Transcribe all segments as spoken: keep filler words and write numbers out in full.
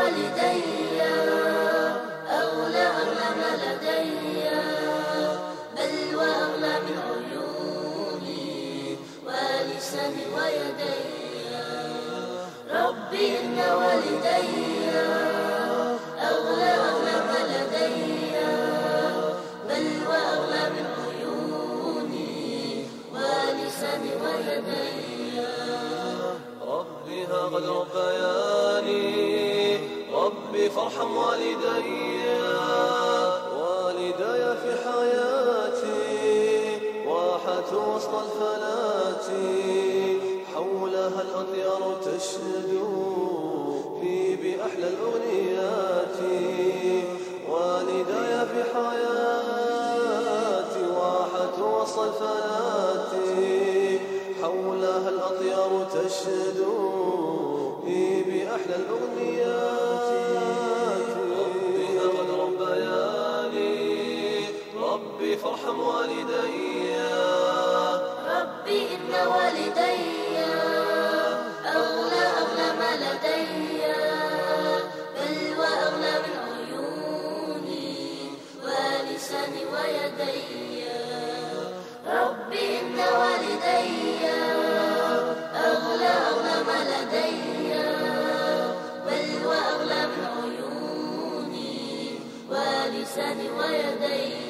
والدي أغلى أغلى ما لدي، بل وأغلى من عيوني ولساني ويدي. ربي إن والدي أغلى أغلى ما لدي، بل وأغلى من عيوني ولساني ويدي. ربي ها قد ربياني، ربي فارحم والدي. والدي في حياتي واحة وسط الفلاة، حولها الأطيار تشدو في بأحلى الأغنيات. والدي في حياتي واحة وسط الفلاة، حولها الأطيار تشدو في بأحلى الأغنيات. ربي قد ربياني، ربي فارحم والدي. ربي إن والدي أغلى أغلى ما لدي، بل وأغلى من عيوني ولساني ويدي. ربي إن والدي أغلى أغلى ما لدي، بل وأغلى من عيوني ولساني ويدي.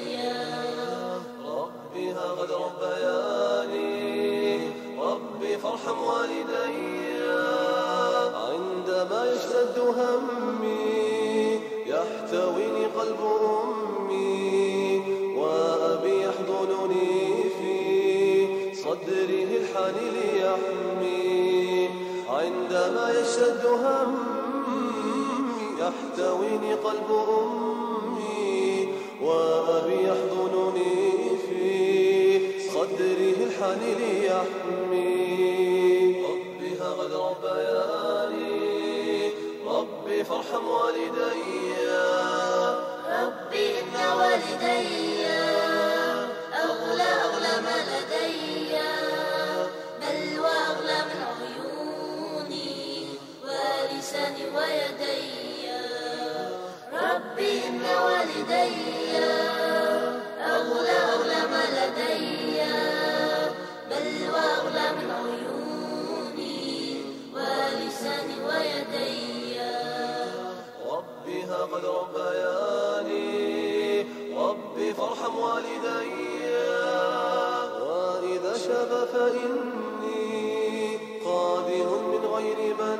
ربي ها قد ربياني، ربي فارحم والدي. عندما يشتد همي يحتويني قلب أمي، وأبي يحضنني في صدره الحنين يحمي. عندما يشتد همي يحتويني قلب أمي، وأبي يحضنني في صدره الحنين يحمي. ربي ها قد ربياني، ربي فارحم والدي. ربي إن والدي أغلى أغلى ما لدي، بل وأغلى من عيوني ولساني ويدي. ربي إن والدي أغلى أغلى ما لدي، بل وأغلى من عيوني ولساني ويدي. ربي ها قد ربياني، ربي فارحم والدي. وإذا شاب فإني قادم من غير من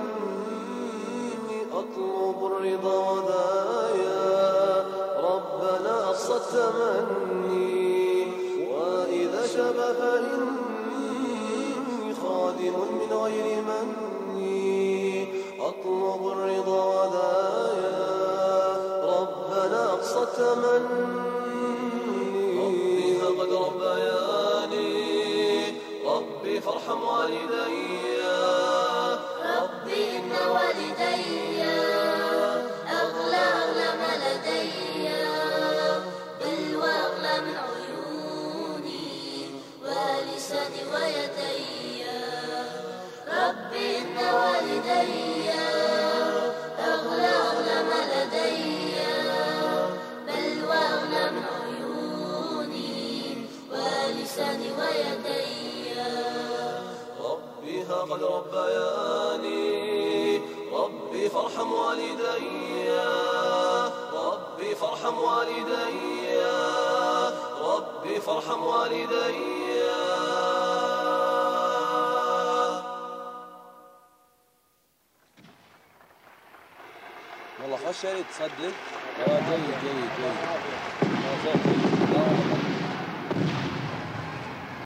أطلب الرضا ودايا، ربنا أقصى التمني. وإذا شاب فإني خادم من غير مني أطلب الرضا ودايا، ربنا أقصى التمني. ربي ها قد ربياني، ربي فارحم والدي. ربي إن والدي أغلى أغلى ما لدي، بل وأغلى من عيوني ولساني ويدي. ربي إن والدي أغلى أغلى ما لدي، بل وأغلى من عيوني ولساني ويدي. ربي ها قد ربياني، ربي فارحم والدي. ربي فارحم والدي، ربي فارحم والدي. والله خوش شريط تصدق. اه جيد جيد جيد.